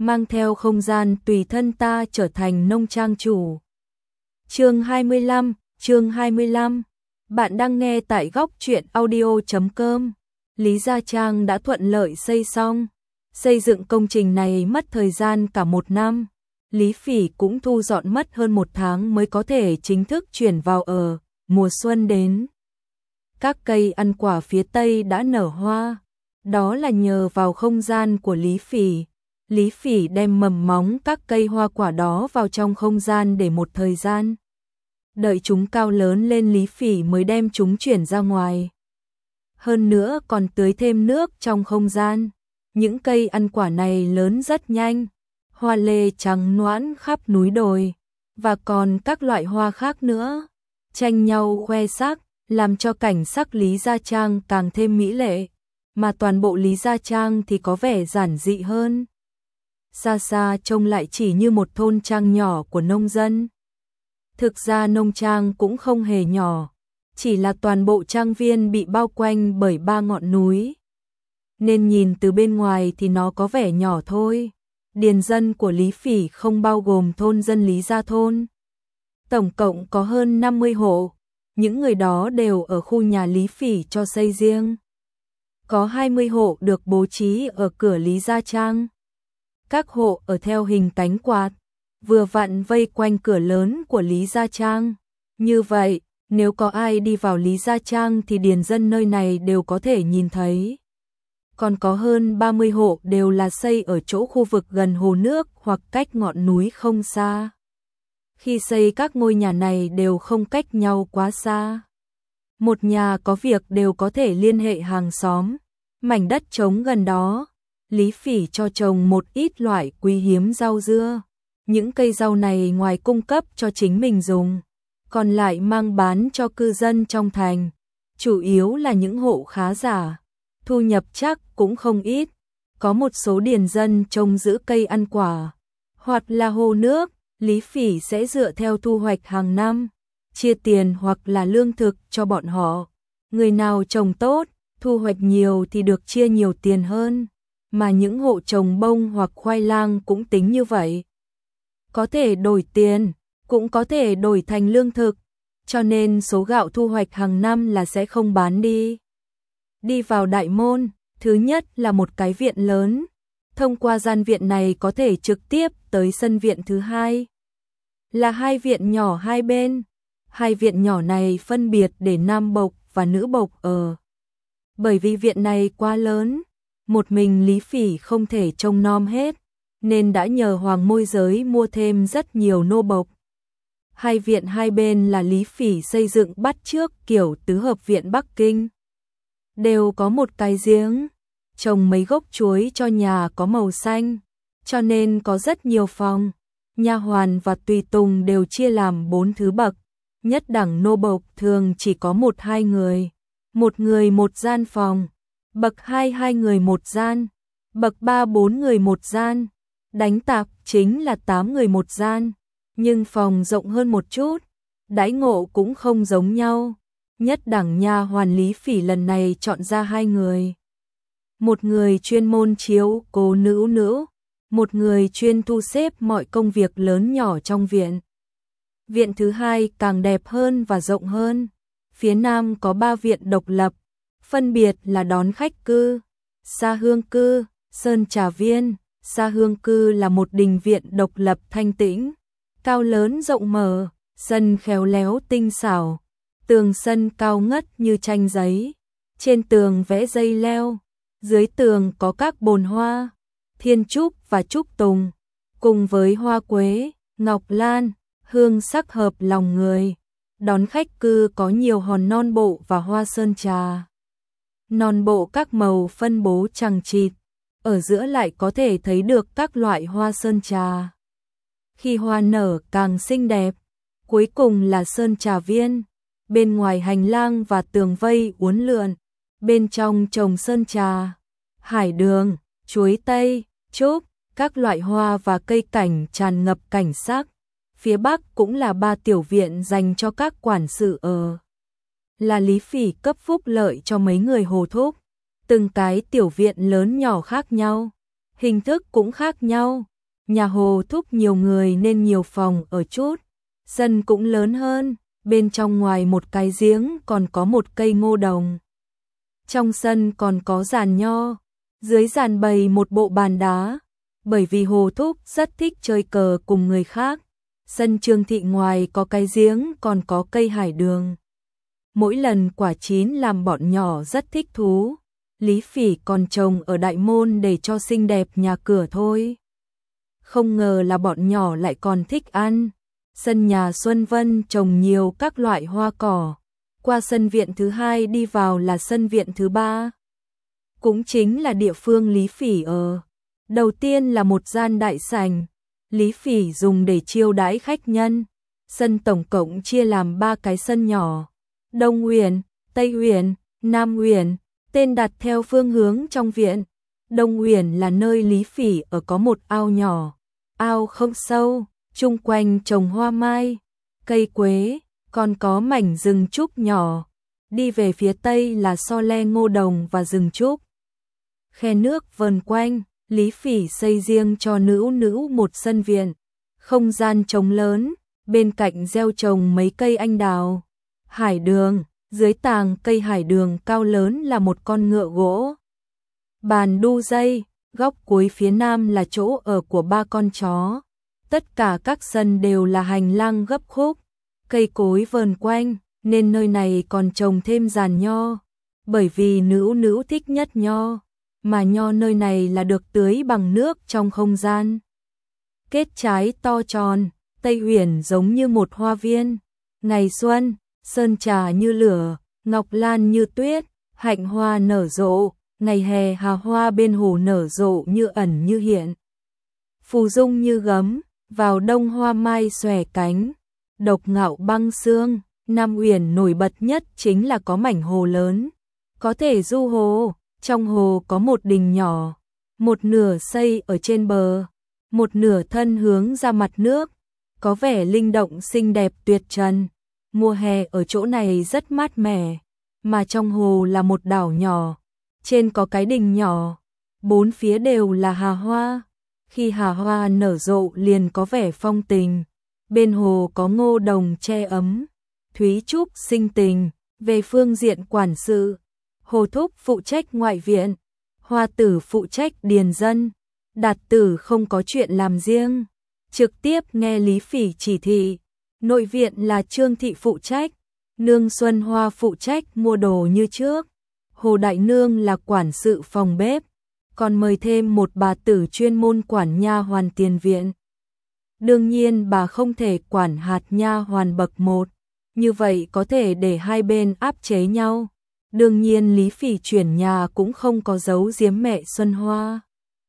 mang theo không gian tùy thân ta trở thành nông trang chủ. Chương 25, bạn đang nghe tại góc truyện audio.com. Lý Gia Trang đã thuận lợi xây xong. Xây dựng công trình này mất thời gian cả 1 năm. Lý Phỉ cũng thu dọn mất hơn 1 tháng mới có thể chính thức chuyển vào ở. Mùa xuân đến, các cây ăn quả phía tây đã nở hoa. Đó là nhờ vào không gian của Lý Phỉ. Lý Phỉ đem mầm móng các cây hoa quả đó vào trong không gian để một thời gian. Đợi chúng cao lớn lên Lý Phỉ mới đem chúng chuyển ra ngoài. Hơn nữa còn tưới thêm nước trong không gian. Những cây ăn quả này lớn rất nhanh. Hoa lê trắng noãn khắp núi đồi. Và còn các loại hoa khác nữa. Tranh nhau khoe sắc, làm cho cảnh sắc Lý Gia Trang càng thêm mỹ lệ. Mà toàn bộ Lý Gia Trang thì có vẻ giản dị hơn. Xa xa trông lại chỉ như một thôn trang nhỏ của nông dân. Thực ra nông trang cũng không hề nhỏ, chỉ là toàn bộ trang viên bị bao quanh bởi 3 ngọn núi. Nên nhìn từ bên ngoài thì nó có vẻ nhỏ thôi. Điền dân của Lý Phỉ không bao gồm thôn dân Lý Gia thôn. Tổng cộng có hơn 50 hộ, những người đó đều ở khu nhà Lý Phỉ cho xây riêng. Có 20 hộ được bố trí ở cửa Lý Gia Trang. Các hộ ở theo hình cánh quạt, vừa vặn vây quanh cửa lớn của Lý Gia Trang. Như vậy, nếu có ai đi vào Lý Gia Trang thì điền dân nơi này đều có thể nhìn thấy. Còn có hơn 30 hộ đều là xây ở chỗ khu vực gần hồ nước hoặc cách ngọn núi không xa. Khi xây các ngôi nhà này đều không cách nhau quá xa. Một nhà có việc đều có thể liên hệ hàng xóm. Mảnh đất trống gần đó, Lý Phỉ cho trồng một ít loại quý hiếm rau dưa. Những cây rau này ngoài cung cấp cho chính mình dùng, còn lại mang bán cho cư dân trong thành. Chủ yếu là những hộ khá giả, thu nhập chắc cũng không ít. Có một số điền dân trồng giữ cây ăn quả, hoặc là hồ nước, Lý Phỉ sẽ dựa theo thu hoạch hàng năm, chia tiền hoặc là lương thực cho bọn họ. Người nào trồng tốt, thu hoạch nhiều thì được chia nhiều tiền hơn, mà những hộ trồng bông hoặc khoai lang cũng tính như vậy. Có thể đổi tiền, cũng có thể đổi thành lương thực, cho nên số gạo thu hoạch hàng năm là sẽ không bán đi. Đi vào đại môn, thứ nhất là một cái viện lớn, thông qua gian viện này có thể trực tiếp tới sân viện thứ hai. Là 2 viện nhỏ hai bên, 2 viện nhỏ này phân biệt để nam bộc và nữ bộc ở. Bởi vì viện này quá lớn, một mình Lý Phỉ không thể trông nom hết, nên đã nhờ hoàng môi giới mua thêm rất nhiều nô bộc. 2 viện hai bên là Lý Phỉ xây dựng bắt chước kiểu tứ hợp viện Bắc Kinh. Đều có một cái giếng, trồng mấy gốc chuối cho nhà có màu xanh, cho nên có rất nhiều phòng. Nha hoàn và tùy tùng đều chia làm 4 thứ bậc. Nhất đẳng nô bộc thường chỉ có 1-2 người, 1 người 1 gian phòng. Bậc 2 2 người 1 gian, bậc 3 4 người 1 gian, đánh tạp chính là 8 người 1 gian, nhưng phòng rộng hơn một chút, đãi ngộ cũng không giống nhau. Nhất đẳng nha hoàn Lý Phỉ lần này chọn ra 2 người. Một người chuyên môn chiếu cố nữ, một người chuyên thu xếp mọi công việc lớn nhỏ trong viện. Viện thứ hai càng đẹp hơn và rộng hơn. Phía nam có 3 viện độc lập, phân biệt là đón khách cư, Sa Hương cư, Sơn Trà viên. Sa Hương cư là một đình viện độc lập thanh tĩnh, cao lớn rộng mở, sân khéo léo tinh xảo, tường sân cao ngất như tranh giấy, trên tường vẽ dây leo, dưới tường có các bồn hoa, thiên trúc và trúc tùng, cùng với hoa quế, ngọc lan, hương sắc hợp lòng người. Đón khách cư có nhiều hòn non bộ và hoa sơn trà. Non bộ các màu phân bố chằng chịt, ở giữa lại có thể thấy được các loại hoa sơn trà. Khi hoa nở càng xinh đẹp. Cuối cùng là sơn trà viên, bên ngoài hành lang và tường vây uốn lượn, bên trong trồng sơn trà, hải đường, chuối tây, trúc, các loại hoa và cây cảnh tràn ngập cảnh sắc. Phía bắc cũng là 3 tiểu viện dành cho các quản sự ở. Là Lý Phỉ cấp phúc lợi cho mấy người hồ thúc. Từng cái tiểu viện lớn nhỏ khác nhau, hình thức cũng khác nhau, Nhà Hồ Thúc nhiều người nên nhiều phòng ở chút, sân cũng lớn hơn, bên trong ngoài một cái giếng còn có một cây ngô đồng. Trong sân còn có giàn nho, dưới giàn bày một bộ bàn đá, bởi vì Hồ Thúc rất thích chơi cờ cùng người khác. Sân Trương Thị ngoài có cái giếng còn có cây hải đường. Mỗi lần quả chín làm bọn nhỏ rất thích thú. Lý Phỉ còn trồng ở đại môn để cho xinh đẹp nhà cửa thôi. Không ngờ là bọn nhỏ lại còn thích ăn. Sân nhà Xuân Vân trồng nhiều các loại hoa cỏ. Qua sân viện thứ hai đi vào là sân viện thứ ba. Cũng chính là địa phương Lý Phỉ ở. Đầu tiên là một gian đại sảnh. Lý Phỉ dùng để chiêu đãi khách nhân. Sân tổng cộng chia làm 3 cái sân nhỏ. Đông Uyển, Tây Uyển, Nam Uyển, tên đặt theo phương hướng trong viện. Đông Uyển là nơi Lý Phỉ ở, có một ao nhỏ, ao không sâu, chung quanh trồng hoa mai, cây quế, còn có mảnh rừng trúc nhỏ. Đi về phía Tây là so le ngô đồng và rừng trúc. Khe nước vờn quanh, Lý Phỉ xây riêng cho Nữu một sân viện, không gian trống lớn, bên cạnh gieo trồng mấy cây anh đào. Hải đường, dưới tàng cây hải đường cao lớn là một con ngựa gỗ. Bàn đu dây, góc cuối phía nam là chỗ ở của 3 con chó. Tất cả các sân đều là hành lang gấp khúc, cây cối vờn quanh, nên nơi này còn trồng thêm giàn nho. Bởi vì Nữu thích nhất nho, mà nho nơi này là được tưới bằng nước trong không gian. Kết trái to tròn, Tây Uyển giống như một hoa viên. Ngày xuân, sơn trà như lửa, ngọc lan như tuyết, hạnh hoa nở rộ. Ngày hè hà hoa bên hồ nở rộ như ẩn như hiện, phù dung như gấm. Vào đông hoa mai xòe cánh, độc ngạo băng sương. Nam Uyển nổi bật nhất chính là có mảnh hồ lớn, có thể du hồ. Trong hồ có một đình nhỏ, một nửa xây ở trên bờ, một nửa thân hướng ra mặt nước, có vẻ linh động xinh đẹp tuyệt trần. Mùa hè ở chỗ này rất mát mẻ, mà trong hồ là một đảo nhỏ, trên có cái đình nhỏ, 4 phía đều là hà hoa. Khi hà hoa nở rộ liền có vẻ phong tình. Bên hồ có ngô đồng che ấm, Thúy Trúc sinh tình. Về phương diện quản sự, Hồ Thúc phụ trách ngoại viện, Hoa Tử phụ trách điền dân, Đạt Tử không có chuyện làm riêng, trực tiếp nghe Lý Phỉ chỉ thị. Nội viện là Trương Thị phụ trách, Nương Xuân Hoa phụ trách mua đồ như trước, Hồ Đại Nương là quản sự phòng bếp, còn mời thêm một bà tử chuyên môn quản nha hoàn tiền viện. Đương nhiên bà không thể quản hạt nha hoàn bậc 1, như vậy có thể để hai bên áp chế nhau. Đương nhiên Lý Phỉ chuyển nhà cũng không có giấu giếm mẹ Xuân Hoa.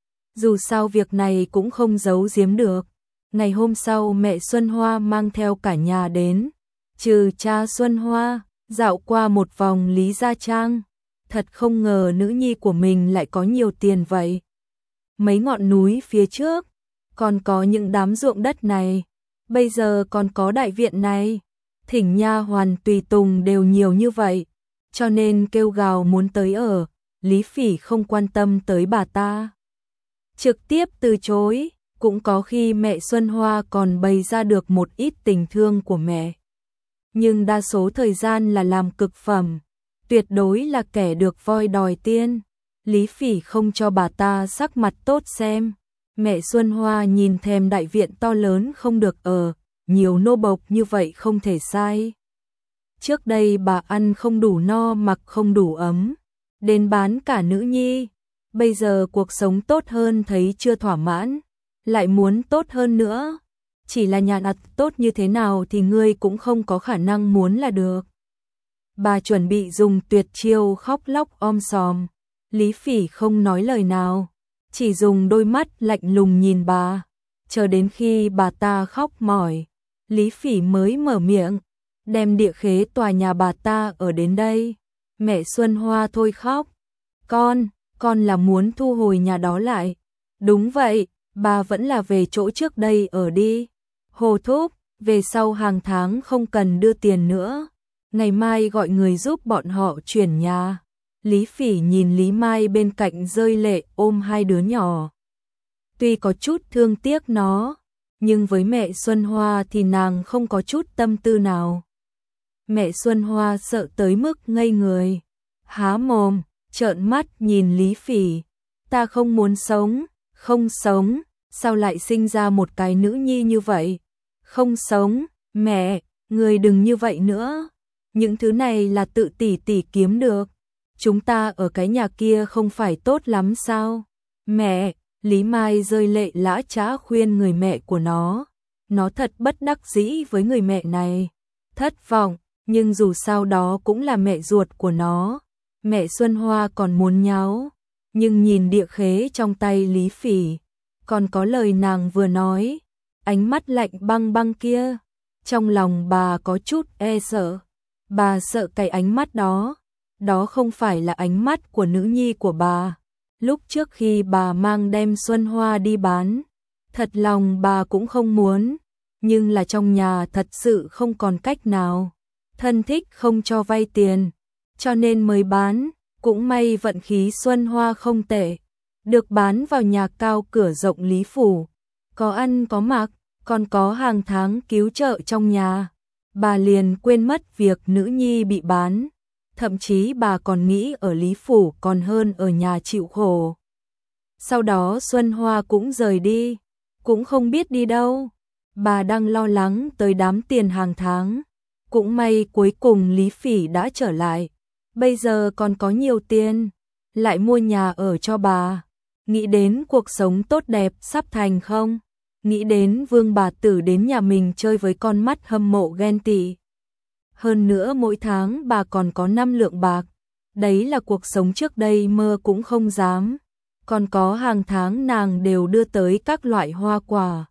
Dù sao việc này cũng không giấu giếm được. Ngày hôm sau mẹ Xuân Hoa mang theo cả nhà đến, trừ cha Xuân Hoa, dạo qua một vòng Lý Gia Trang. Thật không ngờ nữ nhi của mình lại có nhiều tiền vậy. Mấy ngọn núi phía trước, còn có những đám ruộng đất này, bây giờ còn có đại viện này. Thỉnh nha hoàn tùy tùng đều nhiều như vậy, cho nên kêu gào muốn tới ở. Lý Phỉ không quan tâm tới bà ta, trực tiếp từ chối. Cũng có khi mẹ Xuân Hoa còn bày ra được một ít tình thương của mẹ, nhưng đa số thời gian là làm cực phẩm, tuyệt đối là kẻ được voi đòi tiên. Lý Phỉ không cho bà ta sắc mặt tốt xem. Mẹ Xuân Hoa nhìn thèm đại viện to lớn không được ở, nhiều nô bộc như vậy không thể sai. Trước đây bà ăn không đủ no mặc không đủ ấm, đến bán cả nữ nhi. Bây giờ cuộc sống tốt hơn thấy chưa thỏa mãn, lại muốn tốt hơn nữa. Chỉ là nhà đặt tốt như thế nào thì ngươi cũng không có khả năng muốn là được. Bà chuẩn bị dùng tuyệt chiêu khóc lóc om sòm. Lý Phỉ không nói lời nào, chỉ dùng đôi mắt lạnh lùng nhìn bà. Chờ đến khi bà ta khóc mỏi, Lý Phỉ mới mở miệng, đem địa khế tòa nhà bà ta ở đến đây. Mẹ Xuân Hoa thôi khóc. Con là muốn thu hồi nhà đó lại. Đúng vậy, bà vẫn là về chỗ trước đây ở đi. Hồ Thúc, về sau hàng tháng không cần đưa tiền nữa. Ngày mai gọi người giúp bọn họ chuyển nhà. Lý Phỉ nhìn Lý Mai bên cạnh rơi lệ ôm hai đứa nhỏ. tuy có chút thương tiếc nó, nhưng với mẹ Xuân Hoa thì nàng không có chút tâm tư nào. Mẹ Xuân Hoa sợ tới mức ngây người, há mồm, trợn mắt nhìn Lý Phỉ. Ta không muốn sống, không sống, sao lại sinh ra một cái nữ nhi như vậy? Không sống, mẹ, người đừng như vậy nữa. Những thứ này là tự tỷ kiếm được. Chúng ta ở cái nhà kia không phải tốt lắm sao? Mẹ, Lý Mai rơi lệ lã chã khuyên người mẹ của nó. Nó thật bất đắc dĩ với người mẹ này. Thất vọng, nhưng dù sao đó cũng là mẹ ruột của nó. Mẹ Xuân Hoa còn muốn nháo, nhưng nhìn địa khế trong tay Lý Phỉ, còn có lời nàng vừa nói, ánh mắt lạnh băng băng kia, trong lòng bà có chút e sợ. Bà sợ cái ánh mắt đó, đó không phải là ánh mắt của nữ nhi của bà. Lúc trước khi bà mang đem Xuân Hoa đi bán, thật lòng bà cũng không muốn, nhưng là trong nhà thật sự không còn cách nào. Thân thích không cho vay tiền, cho nên mới bán. Cũng may vận khí Xuân Hoa không tệ, được bán vào nhà cao cửa rộng Lý Phủ, có ăn có mặc, còn có hàng tháng cứu trợ trong nhà. Bà liền quên mất việc nữ nhi bị bán, thậm chí bà còn nghĩ ở Lý Phủ còn hơn ở nhà chịu khổ. Sau đó Xuân Hoa cũng rời đi, cũng không biết đi đâu. Bà đang lo lắng tới đám tiền hàng tháng. Cũng may cuối cùng Lý Phỉ đã trở lại. Bây giờ còn có nhiều tiền, lại mua nhà ở cho bà. Nghĩ đến cuộc sống tốt đẹp sắp thành không? Nghĩ đến Vương bà tử đến nhà mình chơi với con mắt hâm mộ ghen tị. Hơn nữa mỗi tháng bà còn có 5 lượng bạc. Đấy là cuộc sống trước đây mơ cũng không dám. Còn có hàng tháng nàng đều đưa tới các loại hoa quả.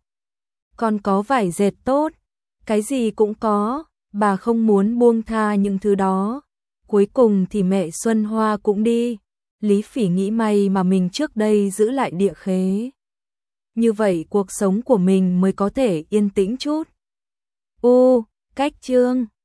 Còn có vải dệt tốt, cái gì cũng có, bà không muốn buông tha những thứ đó. Cuối cùng thì mẹ Xuân Hoa cũng đi. Lý Phỉ nghĩ may mà mình trước đây giữ lại địa khế. Như vậy cuộc sống của mình mới có thể yên tĩnh chút. Cách chương